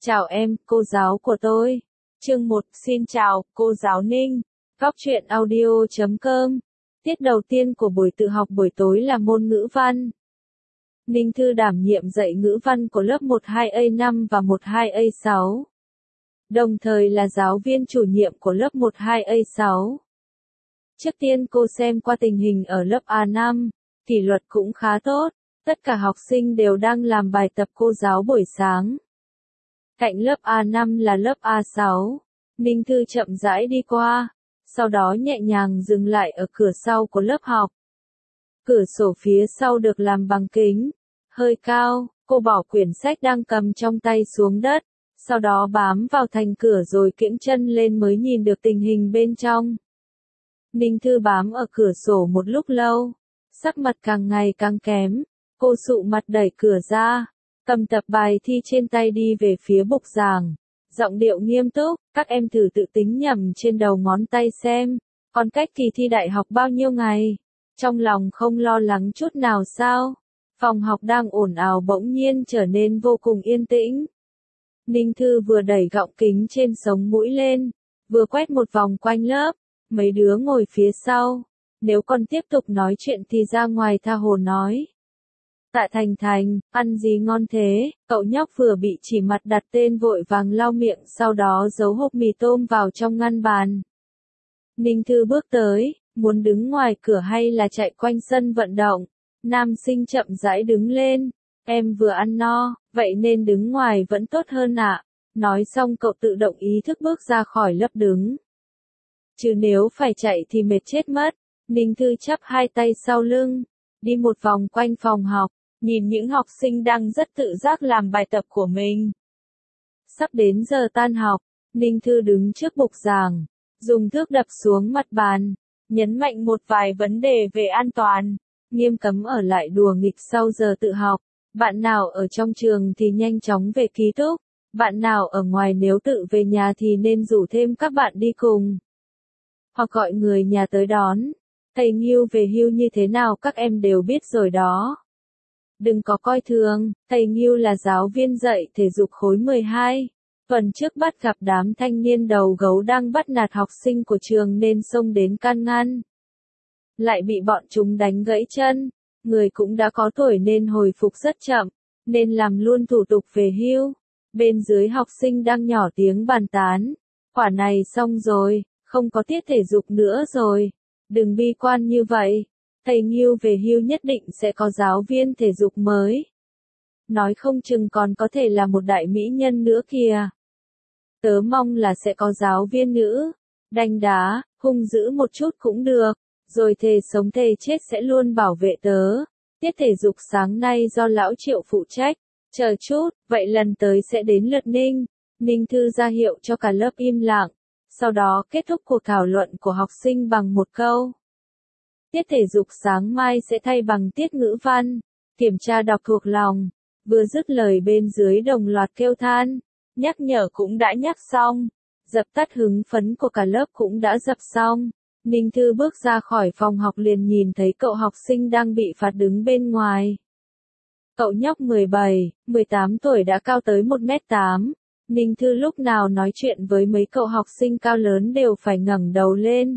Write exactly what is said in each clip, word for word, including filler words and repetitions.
Chào em, cô giáo của tôi. Chương một, xin chào, cô giáo Ninh. Góc truyện audio chấm com. Tiết đầu tiên của buổi tự học buổi tối là môn ngữ văn. Ninh Thư đảm nhiệm dạy ngữ văn của lớp một hai A năm và một hai A sáu. Đồng thời là giáo viên chủ nhiệm của lớp một hai A sáu. Trước tiên cô xem qua tình hình ở lớp A năm, kỷ luật cũng khá tốt, tất cả học sinh đều đang làm bài tập cô giáo buổi sáng. Cạnh lớp A năm là lớp A sáu, Ninh Thư chậm rãi đi qua, sau đó nhẹ nhàng dừng lại ở cửa sau của lớp học. Cửa sổ phía sau được làm bằng kính, hơi cao, cô bỏ quyển sách đang cầm trong tay xuống đất, sau đó bám vào thành cửa rồi kiễng chân lên mới nhìn được tình hình bên trong. Ninh Thư bám ở cửa sổ một lúc lâu, sắc mặt càng ngày càng kém, cô sụ mặt đẩy cửa ra, cầm tập bài thi trên tay đi về phía bục giảng, giọng điệu nghiêm túc, các em thử tự tính nhẩm trên đầu ngón tay xem, còn cách kỳ thi đại học bao nhiêu ngày, trong lòng không lo lắng chút nào sao? Phòng học đang ồn ào bỗng nhiên trở nên vô cùng yên tĩnh. Ninh Thư vừa đẩy gọng kính trên sống mũi lên, vừa quét một vòng quanh lớp, mấy đứa ngồi phía sau, nếu còn tiếp tục nói chuyện thì ra ngoài tha hồ nói. Tạ Thành Thành, ăn gì ngon thế? Cậu nhóc vừa bị chỉ mặt đặt tên vội vàng lau miệng sau đó giấu hộp mì tôm vào trong ngăn bàn. Ninh Thư bước tới, muốn đứng ngoài cửa hay là chạy quanh sân vận động? Nam sinh chậm rãi đứng lên, em vừa ăn no, vậy nên đứng ngoài vẫn tốt hơn ạ. Nói xong cậu tự động ý thức bước ra khỏi lớp đứng. Chứ nếu phải chạy thì mệt chết mất. Ninh Thư chắp hai tay sau lưng, đi một vòng quanh phòng học, nhìn những học sinh đang rất tự giác làm bài tập của mình. Sắp đến giờ tan học, Ninh Thư đứng trước bục giảng, dùng thước đập xuống mặt bàn, nhấn mạnh một vài vấn đề về an toàn, nghiêm cấm ở lại đùa nghịch sau giờ tự học. Bạn nào ở trong trường thì nhanh chóng về ký túc, bạn nào ở ngoài nếu tự về nhà thì nên rủ thêm các bạn đi cùng, hoặc gọi người nhà tới đón. Thầy Nghiêu về hưu như thế nào các em đều biết rồi đó. Đừng có coi thường, thầy Nghiêu là giáo viên dạy thể dục khối mười hai. Tuần trước bắt gặp đám thanh niên đầu gấu đang bắt nạt học sinh của trường nên xông đến can ngăn. Lại bị bọn chúng đánh gãy chân, người cũng đã có tuổi nên hồi phục rất chậm, nên làm luôn thủ tục về hưu. Bên dưới học sinh đang nhỏ tiếng bàn tán. Quả này xong rồi, không có tiết thể dục nữa rồi. Đừng bi quan như vậy. Thầy Nghiêu về hưu nhất định sẽ có giáo viên thể dục mới. Nói không chừng còn có thể là một đại mỹ nhân nữa kìa. Tớ mong là sẽ có giáo viên nữ. Đanh đá, hung dữ một chút cũng được. Rồi thề sống thề chết sẽ luôn bảo vệ tớ. Tiết thể dục sáng nay do lão Triệu phụ trách. Chờ chút, vậy lần tới sẽ đến lượt Ninh. Ninh Thư ra hiệu cho cả lớp im lặng. Sau đó kết thúc cuộc thảo luận của học sinh bằng một câu. Tiết thể dục sáng mai sẽ thay bằng tiết ngữ văn, kiểm tra đọc thuộc lòng. Vừa dứt lời bên dưới đồng loạt kêu than, nhắc nhở cũng đã nhắc xong, dập tắt hứng phấn của cả lớp cũng đã dập xong. Ninh Thư bước ra khỏi phòng học liền nhìn thấy cậu học sinh đang bị phạt đứng bên ngoài. Cậu nhóc mười bảy, mười tám tuổi đã cao tới một mét tám. Ninh Thư lúc nào nói chuyện với mấy cậu học sinh cao lớn đều phải ngẩng đầu lên.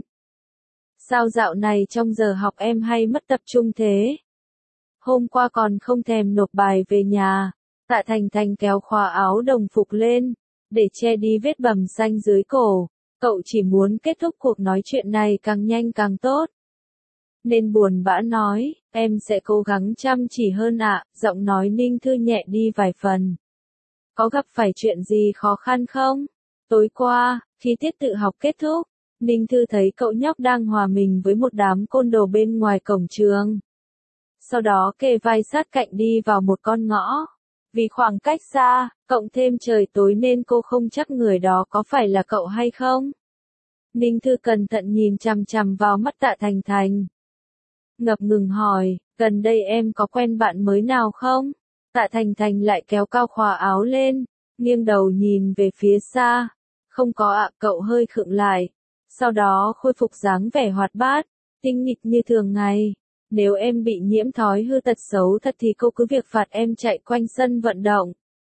Sao dạo này trong giờ học em hay mất tập trung thế? Hôm qua còn không thèm nộp bài về nhà. Tạ Thành Thành kéo khóa áo đồng phục lên, để che đi vết bầm xanh dưới cổ. Cậu chỉ muốn kết thúc cuộc nói chuyện này càng nhanh càng tốt. Nên buồn bã nói, em sẽ cố gắng chăm chỉ hơn ạ. Giọng nói Ninh Thư nhẹ đi vài phần. Có gặp phải chuyện gì khó khăn không? Tối qua, khi tiết tự học kết thúc, Ninh Thư thấy cậu nhóc đang hòa mình với một đám côn đồ bên ngoài cổng trường. Sau đó kề vai sát cạnh đi vào một con ngõ. Vì khoảng cách xa, cộng thêm trời tối nên cô không chắc người đó có phải là cậu hay không. Ninh Thư cẩn thận nhìn chằm chằm vào mắt Tạ Thành Thành. Ngập ngừng hỏi, gần đây em có quen bạn mới nào không? Tạ Thành Thành lại kéo cao khóa áo lên, nghiêng đầu nhìn về phía xa. Không có ạ, cậu hơi khựng lại. Sau đó khôi phục dáng vẻ hoạt bát, tinh nghịch như thường ngày. Nếu em bị nhiễm thói hư tật xấu thật thì cô cứ việc phạt em chạy quanh sân vận động.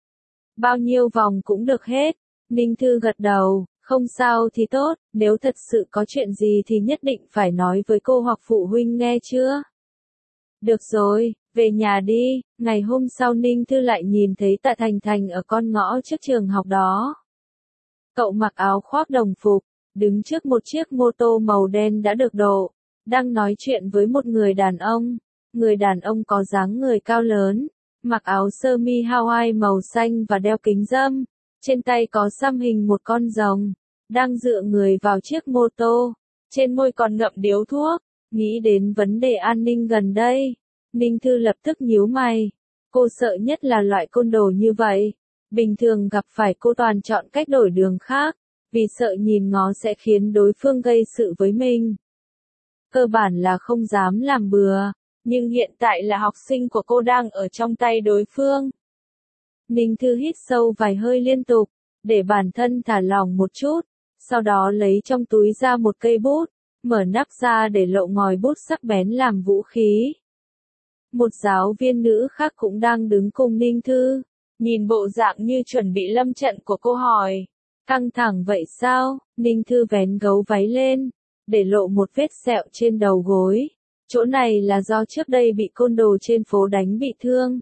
Bao nhiêu vòng cũng được hết. Ninh Thư gật đầu, không sao thì tốt, nếu thật sự có chuyện gì thì nhất định phải nói với cô hoặc phụ huynh nghe chưa? Được rồi, về nhà đi. Ngày hôm sau Ninh Thư lại nhìn thấy Tạ Thành Thành ở con ngõ trước trường học đó. Cậu mặc áo khoác đồng phục, đứng trước một chiếc mô tô màu đen đã được độ, đang nói chuyện với một người đàn ông. Người đàn ông có dáng người cao lớn, mặc áo sơ mi Hawaii màu xanh và đeo kính râm, trên tay có xăm hình một con rồng, đang dựa người vào chiếc mô tô, trên môi còn ngậm điếu thuốc. Nghĩ đến vấn đề an ninh gần đây, Ninh Thư lập tức nhíu mày. Cô sợ nhất là loại côn đồ như vậy. Bình thường gặp phải cô toàn chọn cách đổi đường khác, vì sợ nhìn ngó sẽ khiến đối phương gây sự với mình. Cơ bản là không dám làm bừa, nhưng hiện tại là học sinh của cô đang ở trong tay đối phương. Ninh Thư hít sâu vài hơi liên tục, để bản thân thả lỏng một chút, sau đó lấy trong túi ra một cây bút, mở nắp ra để lộ ngòi bút sắc bén làm vũ khí. Một giáo viên nữ khác cũng đang đứng cùng Ninh Thư, nhìn bộ dạng như chuẩn bị lâm trận của cô hỏi. Căng thẳng vậy sao? Ninh Thư vén gấu váy lên, để lộ một vết sẹo trên đầu gối. Chỗ này là do trước đây bị côn đồ trên phố đánh bị thương.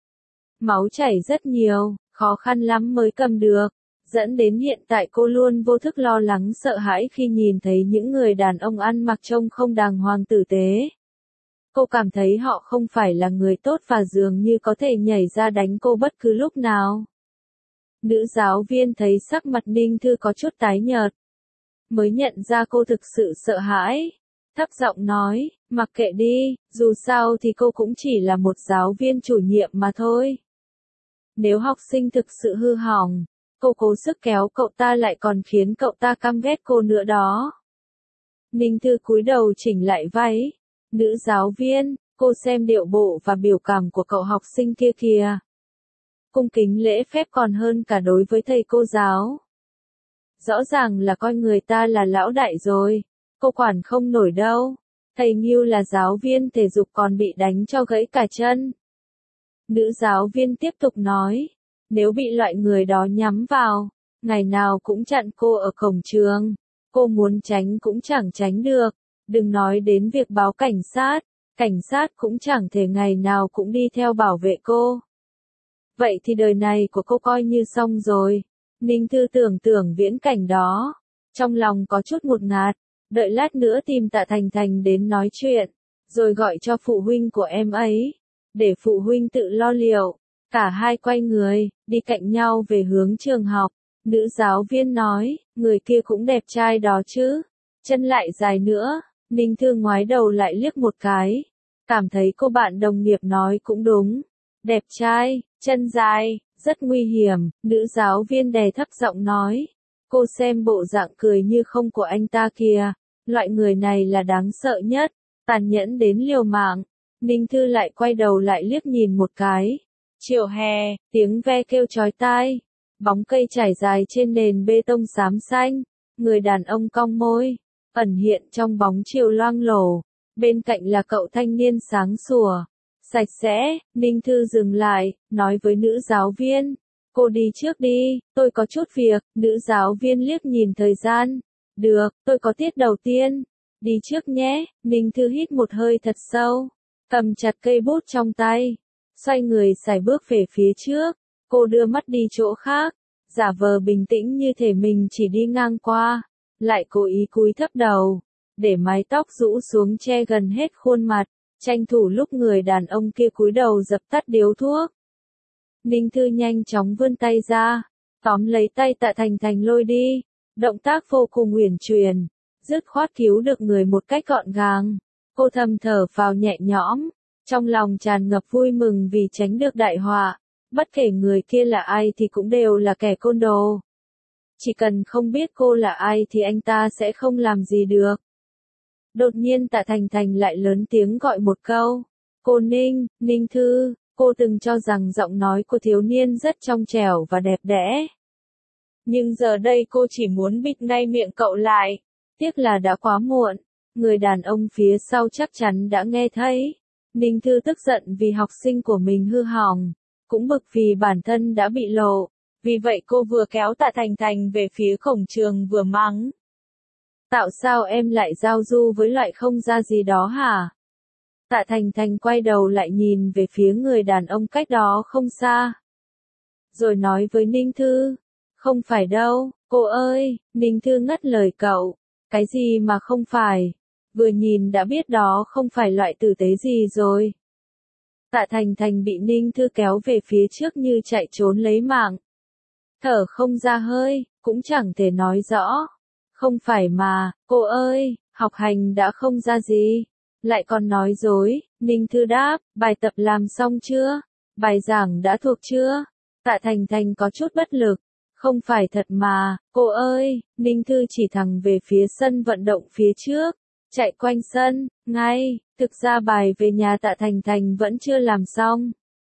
Máu chảy rất nhiều, khó khăn lắm mới cầm được, dẫn đến hiện tại cô luôn vô thức lo lắng sợ hãi khi nhìn thấy những người đàn ông ăn mặc trông không đàng hoàng tử tế. Cô cảm thấy họ không phải là người tốt và dường như có thể nhảy ra đánh cô bất cứ lúc nào. Nữ giáo viên thấy sắc mặt Ninh Thư có chút tái nhợt, mới nhận ra cô thực sự sợ hãi. Thấp giọng nói, mặc kệ đi, dù sao thì cô cũng chỉ là một giáo viên chủ nhiệm mà thôi. Nếu học sinh thực sự hư hỏng, cô cố sức kéo cậu ta lại còn khiến cậu ta căm ghét cô nữa đó. Ninh Thư cúi đầu chỉnh lại váy. Nữ giáo viên, cô xem điệu bộ và biểu cảm của cậu học sinh kia kìa. Cung kính lễ phép còn hơn cả đối với thầy cô giáo. Rõ ràng là coi người ta là lão đại rồi, cô quản không nổi đâu. Thầy Ngưu là giáo viên thể dục còn bị đánh cho gãy cả chân. Nữ giáo viên tiếp tục nói, nếu bị loại người đó nhắm vào, ngày nào cũng chặn cô ở cổng trường, cô muốn tránh cũng chẳng tránh được, đừng nói đến việc báo cảnh sát, cảnh sát cũng chẳng thể ngày nào cũng đi theo bảo vệ cô. Vậy thì đời này của cô coi như xong rồi. Ninh Thư tưởng tưởng viễn cảnh đó, trong lòng có chút ngột ngạt, đợi lát nữa tìm Tạ Thành Thành đến nói chuyện, rồi gọi cho phụ huynh của em ấy, để phụ huynh tự lo liệu. Cả hai quay người, đi cạnh nhau về hướng trường học. Nữ giáo viên nói, người kia cũng đẹp trai đó chứ, chân lại dài nữa. Ninh Thư ngoái đầu lại liếc một cái, cảm thấy cô bạn đồng nghiệp nói cũng đúng. Đẹp trai, chân dài, rất nguy hiểm, nữ giáo viên đè thấp giọng nói. Cô xem bộ dạng cười như không của anh ta kìa, loại người này là đáng sợ nhất, tàn nhẫn đến liều mạng. Ninh Thư lại quay đầu lại liếc nhìn một cái. Chiều hè, tiếng ve kêu chói tai, bóng cây trải dài trên nền bê tông xám xanh, người đàn ông cong môi, ẩn hiện trong bóng chiều loang lổ, bên cạnh là cậu thanh niên sáng sủa, sạch sẽ. Ninh Thư dừng lại, nói với nữ giáo viên, cô đi trước đi, tôi có chút việc. Nữ giáo viên liếc nhìn thời gian, được, tôi có tiết đầu tiên, đi trước nhé. Ninh Thư hít một hơi thật sâu, cầm chặt cây bút trong tay, xoay người sải bước về phía trước. Cô đưa mắt đi chỗ khác, giả vờ bình tĩnh như thể mình chỉ đi ngang qua, lại cố ý cúi thấp đầu, để mái tóc rũ xuống che gần hết khuôn mặt, tranh thủ lúc người đàn ông kia cúi đầu dập tắt điếu thuốc. Ninh Thư nhanh chóng vươn tay ra, tóm lấy tay Tạ Thành Thành lôi đi, động tác vô cùng uyển chuyển, dứt khoát cứu được người một cách gọn gàng. Cô thầm thở phào nhẹ nhõm, trong lòng tràn ngập vui mừng vì tránh được đại họa. Bất kể người kia là ai thì cũng đều là kẻ côn đồ. Chỉ cần không biết cô là ai thì anh ta sẽ không làm gì được. Đột nhiên Tạ Thành Thành lại lớn tiếng gọi một câu. Cô Ninh, Ninh Thư, cô từng cho rằng giọng nói của thiếu niên rất trong trẻo và đẹp đẽ. Nhưng giờ đây cô chỉ muốn bịt ngay miệng cậu lại. Tiếc là đã quá muộn, người đàn ông phía sau chắc chắn đã nghe thấy. Ninh Thư tức giận vì học sinh của mình hư hỏng, cũng bực vì bản thân đã bị lộ. Vì vậy cô vừa kéo Tạ Thành Thành về phía cổng trường vừa mắng. Tạo sao em lại giao du với loại không ra gì đó hả? Tạ Thành Thành quay đầu lại nhìn về phía người đàn ông cách đó không xa. Rồi nói với Ninh Thư. Không phải đâu, cô ơi, Ninh Thư ngắt lời cậu. Cái gì mà không phải? Vừa nhìn đã biết đó không phải loại tử tế gì rồi. Tạ Thành Thành bị Ninh Thư kéo về phía trước như chạy trốn lấy mạng. Thở không ra hơi, cũng chẳng thể nói rõ. Không phải mà, cô ơi, học hành đã không ra gì. Lại còn nói dối, Ninh Thư đáp, bài tập làm xong chưa? Bài giảng đã thuộc chưa? Tạ Thành Thành có chút bất lực. Không phải thật mà, cô ơi, Ninh Thư chỉ thẳng về phía sân vận động phía trước. Chạy quanh sân, ngay, thực ra bài về nhà Tạ Thành Thành vẫn chưa làm xong.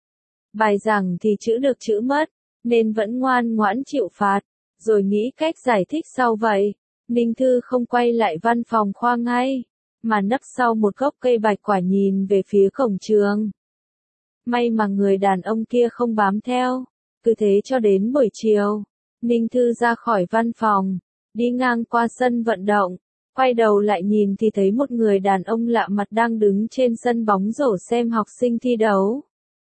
Bài giảng thì chữ được chữ mất, nên vẫn ngoan ngoãn chịu phạt, rồi nghĩ cách giải thích sau vậy. Ninh Thư không quay lại văn phòng khoa ngay, mà nấp sau một gốc cây bạch quả nhìn về phía cổng trường. May mà người đàn ông kia không bám theo, cứ thế cho đến buổi chiều. Ninh Thư ra khỏi văn phòng, đi ngang qua sân vận động, quay đầu lại nhìn thì thấy một người đàn ông lạ mặt đang đứng trên sân bóng rổ xem học sinh thi đấu.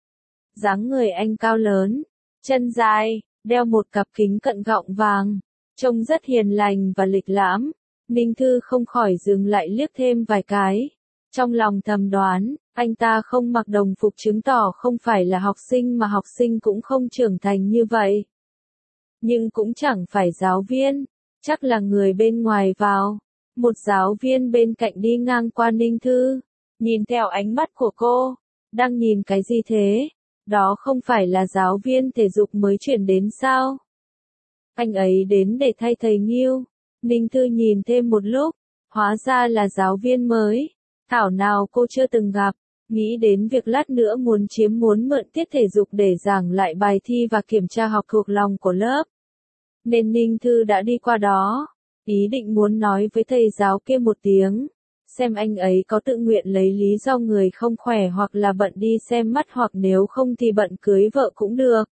Dáng người anh cao lớn, chân dài, đeo một cặp kính cận gọng vàng, trông rất hiền lành và lịch lãm. Ninh Thư không khỏi dừng lại liếc thêm vài cái. Trong lòng thầm đoán, anh ta không mặc đồng phục chứng tỏ không phải là học sinh mà học sinh cũng không trưởng thành như vậy. Nhưng cũng chẳng phải giáo viên, chắc là người bên ngoài vào. Một giáo viên bên cạnh đi ngang qua Ninh Thư, nhìn theo ánh mắt của cô, đang nhìn cái gì thế? Đó không phải là giáo viên thể dục mới chuyển đến sao? Anh ấy đến để thay thầy Nghiêu. Ninh Thư nhìn thêm một lúc, hóa ra là giáo viên mới. Thảo nào cô chưa từng gặp, nghĩ đến việc lát nữa muốn chiếm muốn mượn tiết thể dục để giảng lại bài thi và kiểm tra học thuộc lòng của lớp. Nên Ninh Thư đã đi qua đó, ý định muốn nói với thầy giáo kia một tiếng, xem anh ấy có tự nguyện lấy lý do người không khỏe hoặc là bận đi xem mắt hoặc nếu không thì bận cưới vợ cũng được.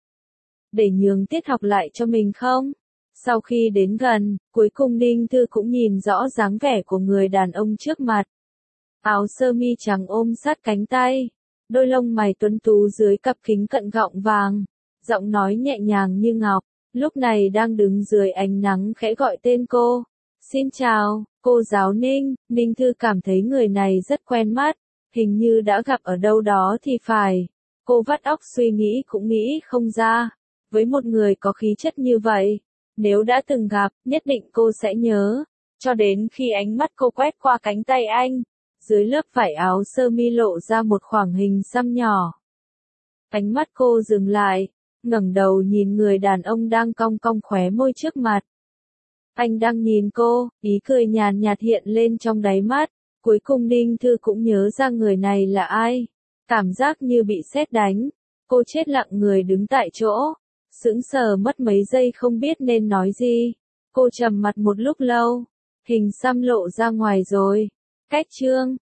Để nhường tiết học lại cho mình không? Sau khi đến gần, cuối cùng Ninh Thư cũng nhìn rõ dáng vẻ của người đàn ông trước mặt. Áo sơ mi trắng ôm sát cánh tay, đôi lông mày tuấn tú dưới cặp kính cận gọng vàng, giọng nói nhẹ nhàng như ngọc, lúc này đang đứng dưới ánh nắng khẽ gọi tên cô. Xin chào, cô giáo Ninh. Ninh Thư cảm thấy người này rất quen mắt, hình như đã gặp ở đâu đó thì phải. Cô vắt óc suy nghĩ cũng nghĩ không ra. Với một người có khí chất như vậy, nếu đã từng gặp, nhất định cô sẽ nhớ. Cho đến khi ánh mắt cô quét qua cánh tay anh, dưới lớp vải áo sơ mi lộ ra một khoảng hình xăm nhỏ. Ánh mắt cô dừng lại, ngẩng đầu nhìn người đàn ông đang cong cong khóe môi trước mặt. Anh đang nhìn cô, ý cười nhàn nhạt hiện lên trong đáy mắt. Cuối cùng Ninh Thư cũng nhớ ra người này là ai. Cảm giác như bị sét đánh. Cô chết lặng người đứng tại chỗ, sững sờ mất mấy giây không biết nên nói gì. Cô trầm mặt một lúc lâu, hình xăm lộ ra ngoài rồi. Cách chương